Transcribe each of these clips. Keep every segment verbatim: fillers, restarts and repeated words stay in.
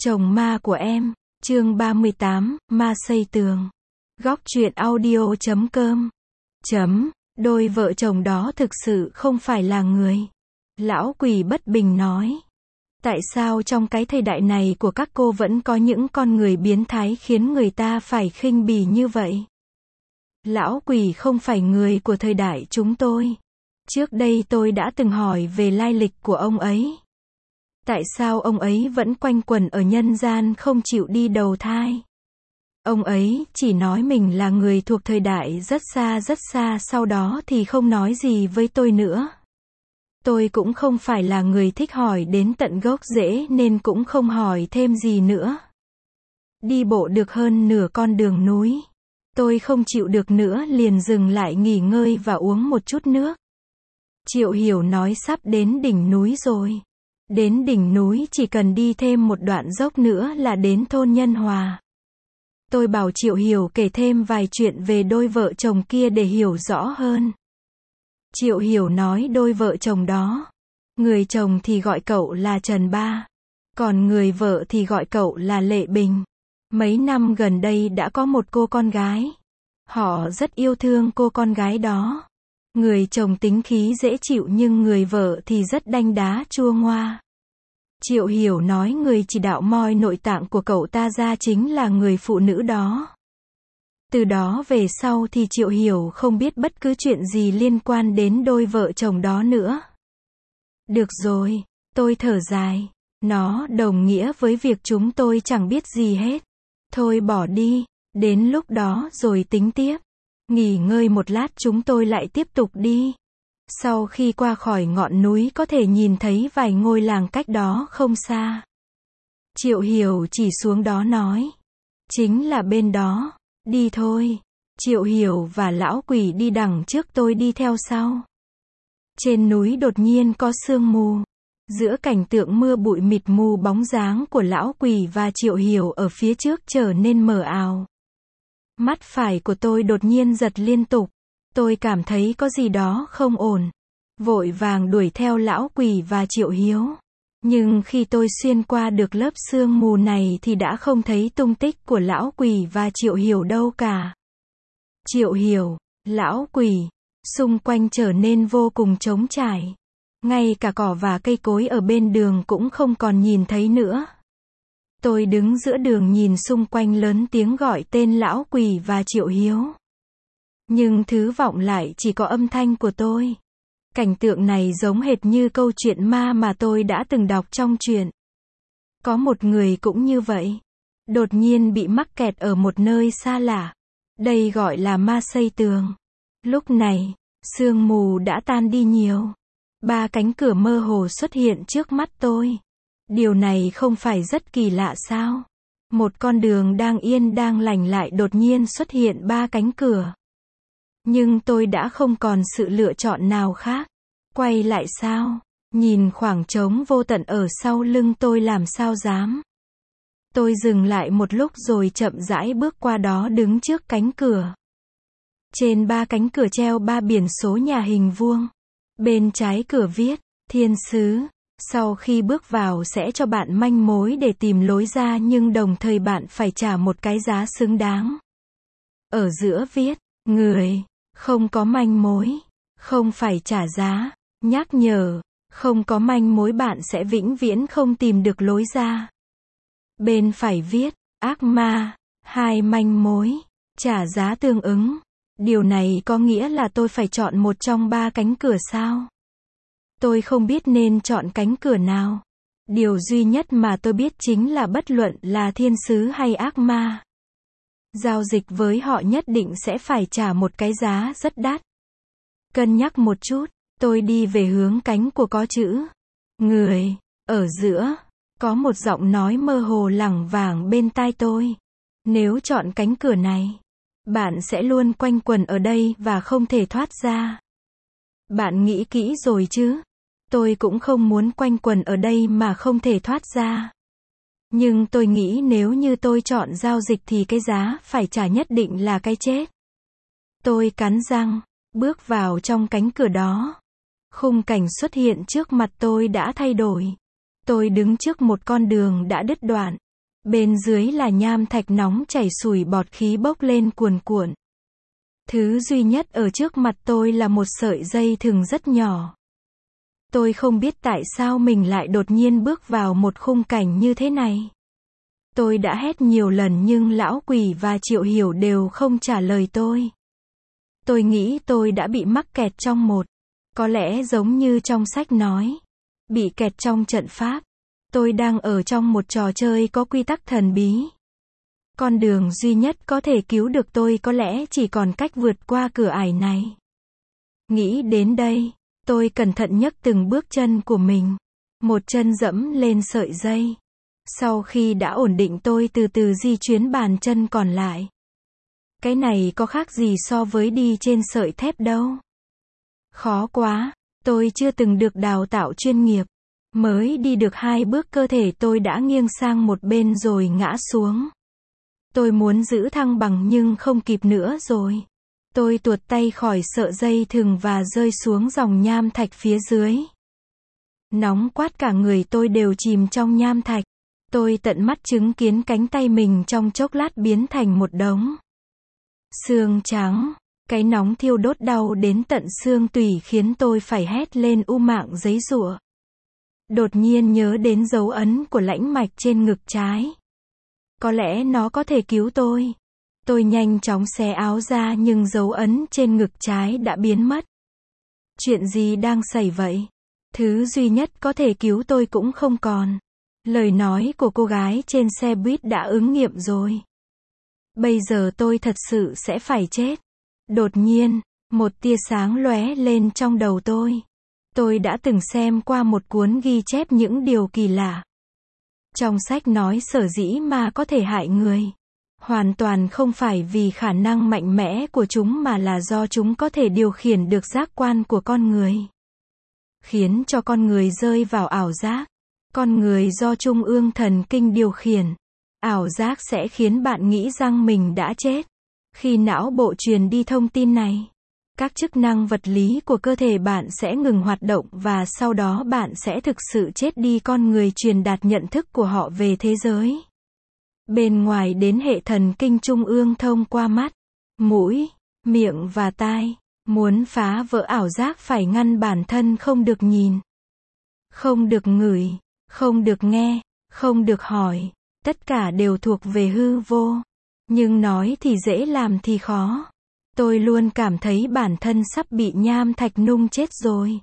Chồng ma của em, chương ba mươi tám, ma xây tường. Góc truyện audio chấm com. Chấm, đôi vợ chồng đó thực sự không phải là người. Lão quỷ bất bình nói. Tại sao trong cái thời đại này của các cô vẫn có những con người biến thái khiến người ta phải khinh bỉ như vậy? Lão quỷ không phải người của thời đại chúng tôi. Trước đây tôi đã từng hỏi về lai lịch của ông ấy. Tại sao ông ấy vẫn quanh quẩn ở nhân gian không chịu đi đầu thai? Ông ấy chỉ nói mình là người thuộc thời đại rất xa rất xa, sau đó thì không nói gì với tôi nữa. Tôi cũng không phải là người thích hỏi đến tận gốc rễ nên cũng không hỏi thêm gì nữa. Đi bộ được hơn nửa con đường núi. Tôi không chịu được nữa liền dừng lại nghỉ ngơi và uống một chút nước. Triệu Hiểu nói sắp đến đỉnh núi rồi. Đến đỉnh núi chỉ cần đi thêm một đoạn dốc nữa là đến thôn Nhân Hòa. Tôi bảo Triệu Hiểu kể thêm vài chuyện về đôi vợ chồng kia để hiểu rõ hơn. Triệu Hiểu nói đôi vợ chồng đó. Người chồng thì gọi cậu là Trần Ba. Còn người vợ thì gọi cậu là Lệ Bình. Mấy năm gần đây đã có một cô con gái. Họ rất yêu thương cô con gái đó. Người chồng tính khí dễ chịu nhưng người vợ thì rất đanh đá chua ngoa. Triệu Hiểu nói người chỉ đạo moi nội tạng của cậu ta ra chính là người phụ nữ đó. Từ đó về sau thì Triệu Hiểu không biết bất cứ chuyện gì liên quan đến đôi vợ chồng đó nữa. Được rồi, tôi thở dài. Nó đồng nghĩa với việc chúng tôi chẳng biết gì hết. Thôi bỏ đi, đến lúc đó rồi tính tiếp. Nghỉ ngơi một lát chúng tôi lại tiếp tục đi. Sau khi qua khỏi ngọn núi có thể nhìn thấy vài ngôi làng cách đó không xa. Triệu Hiểu chỉ xuống đó nói. Chính là bên đó. Đi thôi. Triệu Hiểu và lão quỷ đi đằng trước, tôi đi theo sau. Trên núi đột nhiên có sương mù. Giữa cảnh tượng mưa bụi mịt mù, bóng dáng của lão quỷ và Triệu Hiểu ở phía trước trở nên mờ ảo. Mắt phải của tôi đột nhiên giật liên tục. Tôi cảm thấy có gì đó không ổn. Vội vàng đuổi theo lão quỷ và Triệu Hiếu. Nhưng khi tôi xuyên qua được lớp sương mù này thì đã không thấy tung tích của lão quỷ và Triệu Hiểu đâu cả. Triệu Hiểu, lão quỷ, xung quanh trở nên vô cùng trống trải. Ngay cả cỏ và cây cối ở bên đường cũng không còn nhìn thấy nữa. Tôi đứng giữa đường nhìn xung quanh lớn tiếng gọi tên lão quỷ và Triệu Hiếu. Nhưng thứ vọng lại chỉ có âm thanh của tôi. Cảnh tượng này giống hệt như câu chuyện ma mà tôi đã từng đọc trong truyện. Có một người cũng như vậy. Đột nhiên bị mắc kẹt ở một nơi xa lạ. Đây gọi là ma xây tường. Lúc này, sương mù đã tan đi nhiều. Ba cánh cửa mơ hồ xuất hiện trước mắt tôi. Điều này không phải rất kỳ lạ sao? Một con đường đang yên đang lành lại đột nhiên xuất hiện ba cánh cửa. Nhưng tôi đã không còn sự lựa chọn nào khác. Quay lại sao? Nhìn khoảng trống vô tận ở sau lưng tôi làm sao dám. Tôi dừng lại một lúc rồi chậm rãi bước qua đó, đứng trước cánh cửa. Trên ba cánh cửa treo ba biển số nhà hình vuông. Bên trái cửa viết, thiên sứ. Sau khi bước vào sẽ cho bạn manh mối để tìm lối ra, nhưng đồng thời bạn phải trả một cái giá xứng đáng. Ở giữa viết, người, không có manh mối, không phải trả giá. Nhắc nhở, không có manh mối bạn sẽ vĩnh viễn không tìm được lối ra. Bên phải viết, ác ma, hai manh mối, trả giá tương ứng. Điều này có nghĩa là tôi phải chọn một trong ba cánh cửa sao? Tôi không biết nên chọn cánh cửa nào. Điều duy nhất mà tôi biết chính là bất luận là thiên sứ hay ác ma, giao dịch với họ nhất định sẽ phải trả một cái giá rất đắt. Cân nhắc một chút, tôi đi về hướng cánh của có chữ người. Ở giữa, có một giọng nói mơ hồ lẳng vảng bên tai tôi. Nếu chọn cánh cửa này, bạn sẽ luôn quanh quẩn ở đây và không thể thoát ra. Bạn nghĩ kỹ rồi chứ? Tôi cũng không muốn quanh quẩn ở đây mà không thể thoát ra. Nhưng tôi nghĩ nếu như tôi chọn giao dịch thì cái giá phải trả nhất định là cái chết. Tôi cắn răng, bước vào trong cánh cửa đó. Khung cảnh xuất hiện trước mặt tôi đã thay đổi. Tôi đứng trước một con đường đã đứt đoạn. Bên dưới là nham thạch nóng chảy sủi bọt khí bốc lên cuồn cuộn. Thứ duy nhất ở trước mặt tôi là một sợi dây thừng rất nhỏ. Tôi không biết tại sao mình lại đột nhiên bước vào một khung cảnh như thế này. Tôi đã hét nhiều lần nhưng lão quỷ và Triệu Hiểu đều không trả lời tôi. Tôi nghĩ tôi đã bị mắc kẹt trong một, có lẽ giống như trong sách nói, bị kẹt trong trận pháp. Tôi đang ở trong một trò chơi có quy tắc thần bí. Con đường duy nhất có thể cứu được tôi có lẽ chỉ còn cách vượt qua cửa ải này. Nghĩ đến đây, tôi cẩn thận nhấc từng bước chân của mình. Một chân dẫm lên sợi dây. Sau khi đã ổn định tôi từ từ di chuyển bàn chân còn lại. Cái này có khác gì so với đi trên sợi thép đâu. Khó quá, tôi chưa từng được đào tạo chuyên nghiệp. Mới đi được hai bước cơ thể tôi đã nghiêng sang một bên rồi ngã xuống. Tôi muốn giữ thăng bằng nhưng không kịp nữa rồi. Tôi tuột tay khỏi sợi dây thừng và rơi xuống dòng nham thạch phía dưới. Nóng quát cả người tôi đều chìm trong nham thạch. Tôi tận mắt chứng kiến cánh tay mình trong chốc lát biến thành một đống xương trắng. Cái nóng thiêu đốt đau đến tận xương tủy khiến tôi phải hét lên u mạng giấy giụa. Đột nhiên nhớ đến dấu ấn của lãnh mạch trên ngực trái. Có lẽ nó có thể cứu tôi. Tôi nhanh chóng xé áo ra nhưng dấu ấn trên ngực trái đã biến mất. Chuyện gì đang xảy vậy? Thứ duy nhất có thể cứu tôi cũng không còn. Lời nói của cô gái trên xe buýt đã ứng nghiệm rồi. Bây giờ tôi thật sự sẽ phải chết. Đột nhiên, một tia sáng lóe lên trong đầu tôi. Tôi đã từng xem qua một cuốn ghi chép những điều kỳ lạ. Trong sách nói sở dĩ ma có thể hại người. Hoàn toàn không phải vì khả năng mạnh mẽ của chúng mà là do chúng có thể điều khiển được giác quan của con người. Khiến cho con người rơi vào ảo giác. Con người do trung ương thần kinh điều khiển. Ảo giác sẽ khiến bạn nghĩ rằng mình đã chết. Khi não bộ truyền đi thông tin này, các chức năng vật lý của cơ thể bạn sẽ ngừng hoạt động và sau đó bạn sẽ thực sự chết đi. Con người truyền đạt nhận thức của họ về thế giới bên ngoài đến hệ thần kinh trung ương thông qua mắt, mũi, miệng và tai. Muốn phá vỡ ảo giác phải ngăn bản thân không được nhìn, không được ngửi, không được nghe, không được hỏi. Tất cả đều thuộc về hư vô. Nhưng nói thì dễ làm thì khó. Tôi luôn cảm thấy bản thân sắp bị nham thạch nung chết rồi.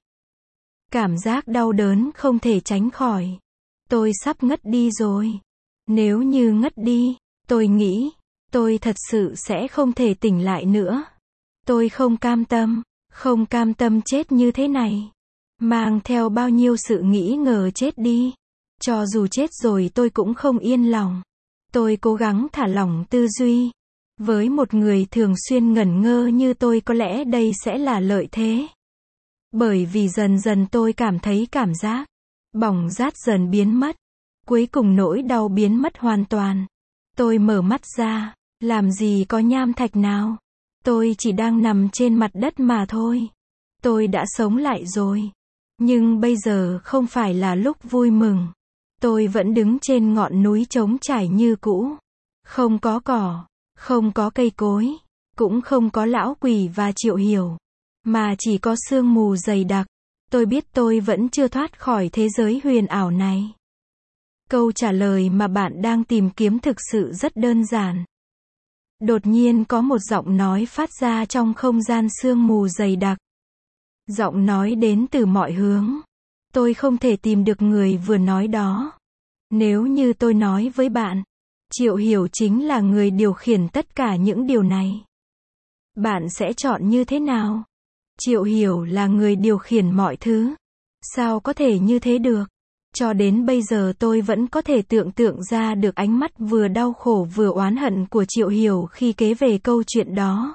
Cảm giác đau đớn không thể tránh khỏi. Tôi sắp ngất đi rồi. Nếu như ngất đi, tôi nghĩ, tôi thật sự sẽ không thể tỉnh lại nữa. Tôi không cam tâm, không cam tâm chết như thế này. Mang theo bao nhiêu sự nghĩ ngờ chết đi. Cho dù chết rồi tôi cũng không yên lòng. Tôi cố gắng thả lỏng tư duy. Với một người thường xuyên ngẩn ngơ như tôi có lẽ đây sẽ là lợi thế. Bởi vì dần dần tôi cảm thấy cảm giác bỏng rát dần biến mất. Cuối cùng nỗi đau biến mất hoàn toàn. Tôi mở mắt ra, làm gì có nham thạch nào. Tôi chỉ đang nằm trên mặt đất mà thôi. Tôi đã sống lại rồi. Nhưng bây giờ không phải là lúc vui mừng. Tôi vẫn đứng trên ngọn núi trống trải như cũ. Không có cỏ, không có cây cối, cũng không có lão quỷ và Triệu Hiểu. Mà chỉ có sương mù dày đặc. Tôi biết tôi vẫn chưa thoát khỏi thế giới huyền ảo này. Câu trả lời mà bạn đang tìm kiếm thực sự rất đơn giản. Đột nhiên có một giọng nói phát ra trong không gian sương mù dày đặc. Giọng nói đến từ mọi hướng. Tôi không thể tìm được người vừa nói đó. Nếu như tôi nói với bạn, Triệu Hiểu chính là người điều khiển tất cả những điều này. Bạn sẽ chọn như thế nào? Triệu Hiểu là người điều khiển mọi thứ. Sao có thể như thế được? Cho đến bây giờ tôi vẫn có thể tưởng tượng ra được ánh mắt vừa đau khổ vừa oán hận của Triệu Hiểu khi kể về câu chuyện đó.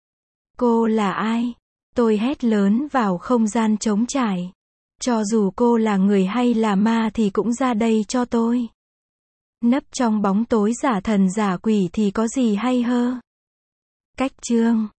Cô là ai? Tôi hét lớn vào không gian trống trải. Cho dù cô là người hay là ma thì cũng ra đây cho tôi. Nấp trong bóng tối giả thần giả quỷ thì có gì hay ho? Cách chương